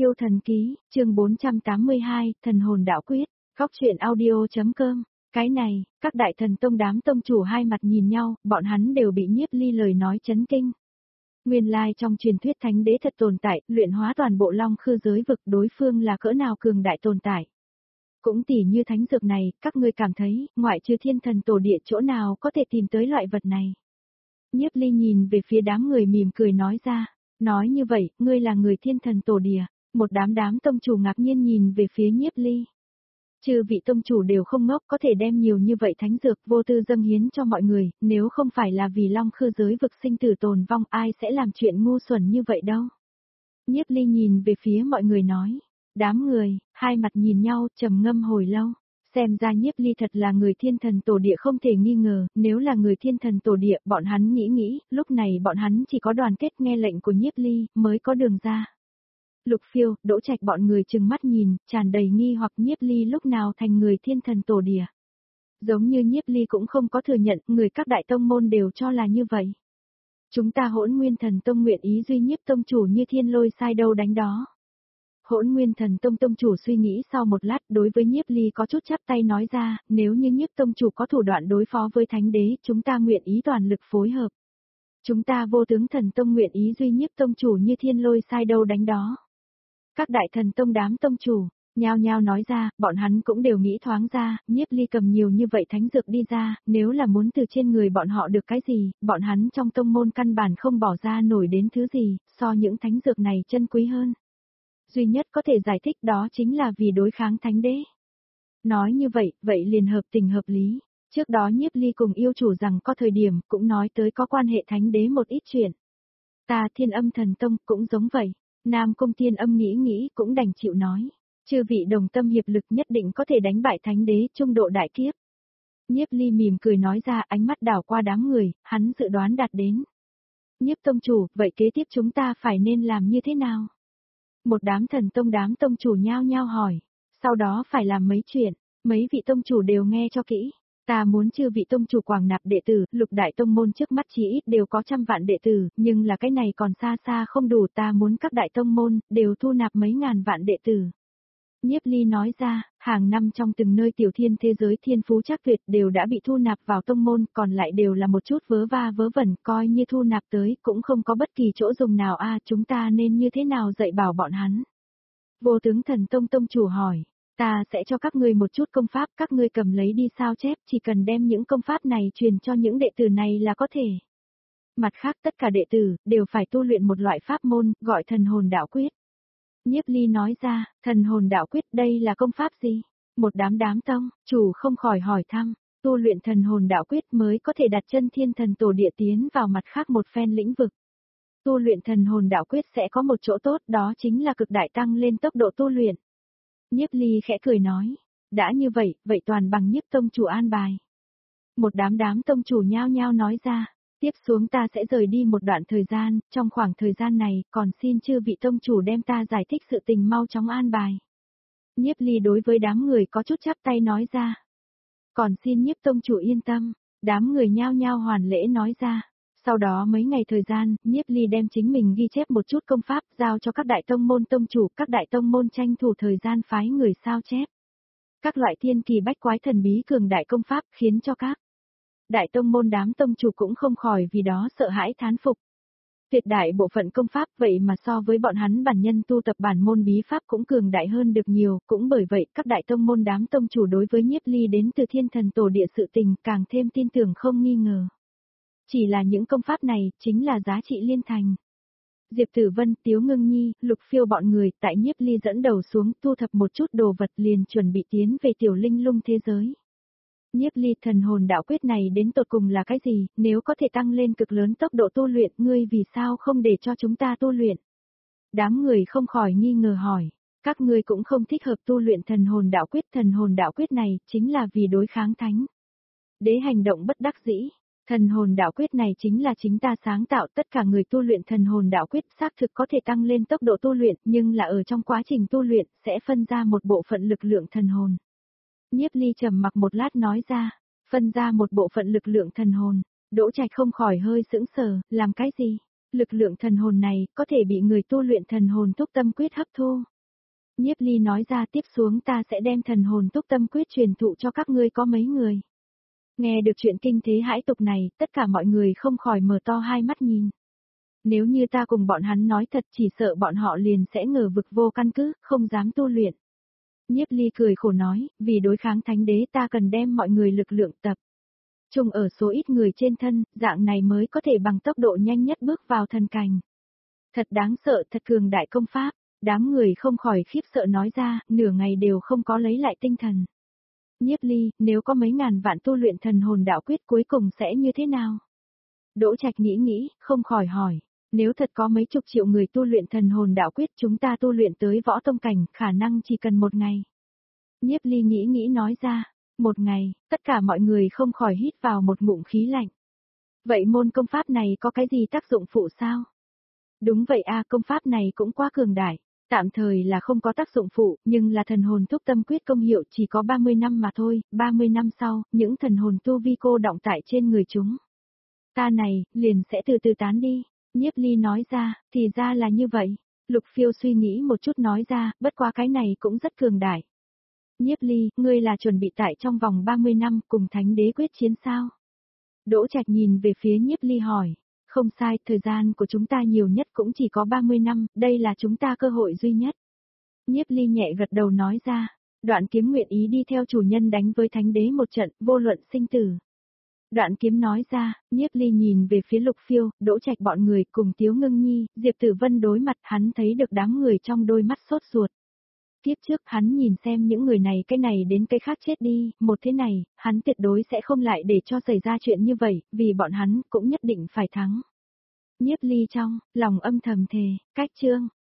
Yêu thần ký, chương 482, thần hồn đạo quyết, góc truyện audio.com. Cái này, các đại thần tông đám tông chủ hai mặt nhìn nhau, bọn hắn đều bị Nhiếp Ly lời nói chấn kinh. Nguyên lai trong truyền thuyết thánh đế thật tồn tại, luyện hóa toàn bộ long khư giới vực, đối phương là cỡ nào cường đại tồn tại. Cũng tỉ như thánh dược này, các ngươi cảm thấy, ngoại trừ thiên thần tổ địa chỗ nào có thể tìm tới loại vật này. Nhiếp Ly nhìn về phía đám người mỉm cười nói ra, nói như vậy, ngươi là người thiên thần tổ địa. Một đám tông chủ ngạc nhiên nhìn về phía Nhiếp Ly. Chư vị tông chủ đều không ngốc, có thể đem nhiều như vậy thánh dược vô tư dâng hiến cho mọi người, nếu không phải là vì long khư giới vực sinh tử tồn vong, ai sẽ làm chuyện ngu xuẩn như vậy đâu. Nhiếp Ly nhìn về phía mọi người nói, đám người, hai mặt nhìn nhau, trầm ngâm hồi lâu. Xem ra Nhiếp Ly thật là người thiên thần tổ địa không thể nghi ngờ, nếu là người thiên thần tổ địa, bọn hắn nghĩ, lúc này bọn hắn chỉ có đoàn kết nghe lệnh của Nhiếp Ly, mới có đường ra. Lục Phiêu, Đỗ Trạch bọn người trừng mắt nhìn, tràn đầy nghi hoặc Nhiếp Ly lúc nào thành người thiên thần tổ địa. Giống như Nhiếp Ly cũng không có thừa nhận, người các đại tông môn đều cho là như vậy. Chúng ta Hỗn Nguyên Thần Tông nguyện ý duy Nhiếp tông chủ như thiên lôi sai đâu đánh đó. Hỗn Nguyên Thần Tông tông chủ suy nghĩ sau một lát, đối với Nhiếp Ly có chút chắp tay nói ra, nếu như Nhiếp tông chủ có thủ đoạn đối phó với thánh đế, chúng ta nguyện ý toàn lực phối hợp. Chúng ta Vô Tướng Thần Tông nguyện ý duy Nhiếp tông chủ như thiên lôi sai đâu đánh đó. Các đại thần tông đám tông chủ, nhao nhao nói ra, bọn hắn cũng đều nghĩ thoáng ra, Nhiếp Ly cầm nhiều như vậy thánh dược đi ra, nếu là muốn từ trên người bọn họ được cái gì, bọn hắn trong tông môn căn bản không bỏ ra nổi đến thứ gì, so những thánh dược này chân quý hơn. Duy nhất có thể giải thích đó chính là vì đối kháng thánh đế. Nói như vậy, vậy liền hợp tình hợp lý. Trước đó Nhiếp Ly cùng yêu chủ rằng có thời điểm cũng nói tới có quan hệ thánh đế một ít chuyện. Ta Thiên Âm Thần Tông cũng giống vậy. Nam Cung Thiên Âm nghĩ cũng đành chịu nói. Chư vị đồng tâm hiệp lực nhất định có thể đánh bại thánh đế trung độ đại kiếp. Nhiếp Ly mỉm cười nói ra, ánh mắt đảo qua đám người, hắn dự đoán đạt đến. Nhiếp tông chủ, vậy kế tiếp chúng ta phải nên làm như thế nào? Một đám đám tông chủ nhao nhao hỏi. Sau đó phải làm mấy chuyện, mấy vị tông chủ đều nghe cho kỹ. Ta muốn chư vị tông chủ quảng nạp đệ tử, lục đại tông môn trước mắt chỉ ít đều có 100 vạn đệ tử, nhưng là cái này còn xa xa không đủ, ta muốn các đại tông môn, đều thu nạp mấy ngàn vạn đệ tử. Nhiếp Ly nói ra, hàng năm trong từng nơi tiểu thiên thế giới thiên phú chắc tuyệt đều đã bị thu nạp vào tông môn, còn lại đều là một chút vớ va vớ vẩn, coi như thu nạp tới, cũng không có bất kỳ chỗ dùng nào chúng ta nên như thế nào dạy bảo bọn hắn. Vô Tướng Thần Tông tông chủ hỏi. Ta sẽ cho các ngươi một chút công pháp, các ngươi cầm lấy đi sao chép, chỉ cần đem những công pháp này truyền cho những đệ tử này là có thể. Mặt khác tất cả đệ tử, đều phải tu luyện một loại pháp môn, gọi thần hồn đạo quyết. Nhiếp Ly nói ra, thần hồn đạo quyết đây là công pháp gì? Một đám tông, chủ không khỏi hỏi thăm, tu luyện thần hồn đạo quyết mới có thể đặt chân thiên thần tổ địa tiến vào mặt khác một phen lĩnh vực. Tu luyện thần hồn đạo quyết sẽ có một chỗ tốt, đó chính là cực đại tăng lên tốc độ tu luyện. Nhiếp Ly khẽ cười nói, đã như vậy, vậy toàn bằng Nhiếp tông chủ an bài. Một đám tông chủ nhao nhao nói ra, tiếp xuống ta sẽ rời đi một đoạn thời gian, trong khoảng thời gian này, còn xin chư vị tông chủ đem ta giải thích sự tình mau chóng an bài. Nhiếp Ly đối với đám người có chút chắp tay nói ra. Còn xin Nhiếp tông chủ yên tâm, đám người nhao nhao hoàn lễ nói ra. Sau đó mấy ngày thời gian, Nhiếp Ly đem chính mình ghi chép một chút công pháp giao cho các đại tông môn tông chủ, các đại tông môn tranh thủ thời gian phái người sao chép. Các loại thiên kỳ bách quái thần bí cường đại công pháp khiến cho các đại tông môn đám tông chủ cũng không khỏi vì đó sợ hãi thán phục. Tuyệt đại bộ phận công pháp vậy mà so với bọn hắn bản nhân tu tập bản môn bí pháp cũng cường đại hơn được nhiều, cũng bởi vậy các đại tông môn đám tông chủ đối với Nhiếp Ly đến từ thiên thần tổ địa sự tình càng thêm tin tưởng không nghi ngờ. Chỉ là những công pháp này, chính là giá trị liên thành. Diệp Tử Vân, Tiếu Ngưng Nhi, Lục Phiêu bọn người, tại Nhiếp Ly dẫn đầu xuống, thu thập một chút đồ vật liền chuẩn bị tiến về tiểu linh lung thế giới. Nhiếp Ly, thần hồn đạo quyết này đến tột cùng là cái gì, nếu có thể tăng lên cực lớn tốc độ tu luyện, ngươi vì sao không để cho chúng ta tu luyện? Đám người không khỏi nghi ngờ hỏi, các ngươi cũng không thích hợp tu luyện thần hồn đạo quyết này, chính là vì đối kháng thánh đế hành động bất đắc dĩ. Thần hồn đạo quyết này chính là chính ta sáng tạo, tất cả người tu luyện thần hồn đạo quyết xác thực có thể tăng lên tốc độ tu luyện, nhưng là ở trong quá trình tu luyện, sẽ phân ra một bộ phận lực lượng thần hồn. Nhiếp Ly trầm mặc một lát nói ra, phân ra một bộ phận lực lượng thần hồn, Đỗ Trạch không khỏi hơi sững sờ, làm cái gì? Lực lượng thần hồn này có thể bị người tu luyện thần hồn túc tâm quyết hấp thu. Nhiếp Ly nói ra tiếp xuống ta sẽ đem thần hồn túc tâm quyết truyền thụ cho các ngươi có mấy người. Nghe được chuyện kinh thế hãi tục này, tất cả mọi người không khỏi mở to hai mắt nhìn. Nếu như ta cùng bọn hắn nói thật chỉ sợ bọn họ liền sẽ ngờ vực vô căn cứ, không dám tu luyện. Nhiếp Ly cười khổ nói, vì đối kháng thánh đế ta cần đem mọi người lực lượng tập trung ở số ít người trên thân, dạng này mới có thể bằng tốc độ nhanh nhất bước vào thần cảnh. Thật đáng sợ, thật cường đại công pháp, đám người không khỏi khiếp sợ nói ra, nửa ngày đều không có lấy lại tinh thần. Nhiếp Ly, nếu có mấy ngàn vạn tu luyện thần hồn đạo quyết cuối cùng sẽ như thế nào? Đỗ Trạch nghĩ, không khỏi hỏi, nếu thật có mấy chục triệu người tu luyện thần hồn đạo quyết chúng ta tu luyện tới võ tông cảnh khả năng chỉ cần một ngày. Nhiếp Ly nghĩ nói ra, một ngày, tất cả mọi người không khỏi hít vào một ngụm khí lạnh. Vậy môn công pháp này có cái gì tác dụng phụ sao? Đúng vậy công pháp này cũng quá cường đại. Tạm thời là không có tác dụng phụ, nhưng là thần hồn túc tâm quyết công hiệu chỉ có 30 năm mà thôi, 30 năm sau, những thần hồn tu vi cô đọng tại trên người chúng. Ta này, liền sẽ từ từ tán đi. Nhiếp Ly nói ra, thì ra là như vậy. Lục Phiêu suy nghĩ một chút nói ra, bất quá cái này cũng rất cường đại. Nhiếp Ly, ngươi là chuẩn bị tại trong vòng 30 năm cùng thánh đế quyết chiến sao? Đỗ Trạch nhìn về phía Nhiếp Ly hỏi. Không sai, thời gian của chúng ta nhiều nhất cũng chỉ có 30 năm, đây là chúng ta cơ hội duy nhất. Nhiếp Ly nhẹ gật đầu nói ra, Đoạn Kiếm nguyện ý đi theo chủ nhân đánh với thánh đế một trận, vô luận sinh tử. Đoạn Kiếm nói ra, Nhiếp Ly nhìn về phía Lục Phiêu, Đỗ Trạch bọn người cùng Tiếu Ngưng Nhi, Diệp Tử Vân đối mặt hắn thấy được đám người trong đôi mắt sốt ruột. Tiếp trước hắn nhìn xem những người này cái này đến cái khác chết đi, một thế này, hắn tuyệt đối sẽ không lại để cho xảy ra chuyện như vậy, vì bọn hắn cũng nhất định phải thắng. Nhiếp Ly trong lòng âm thầm thề, cách chương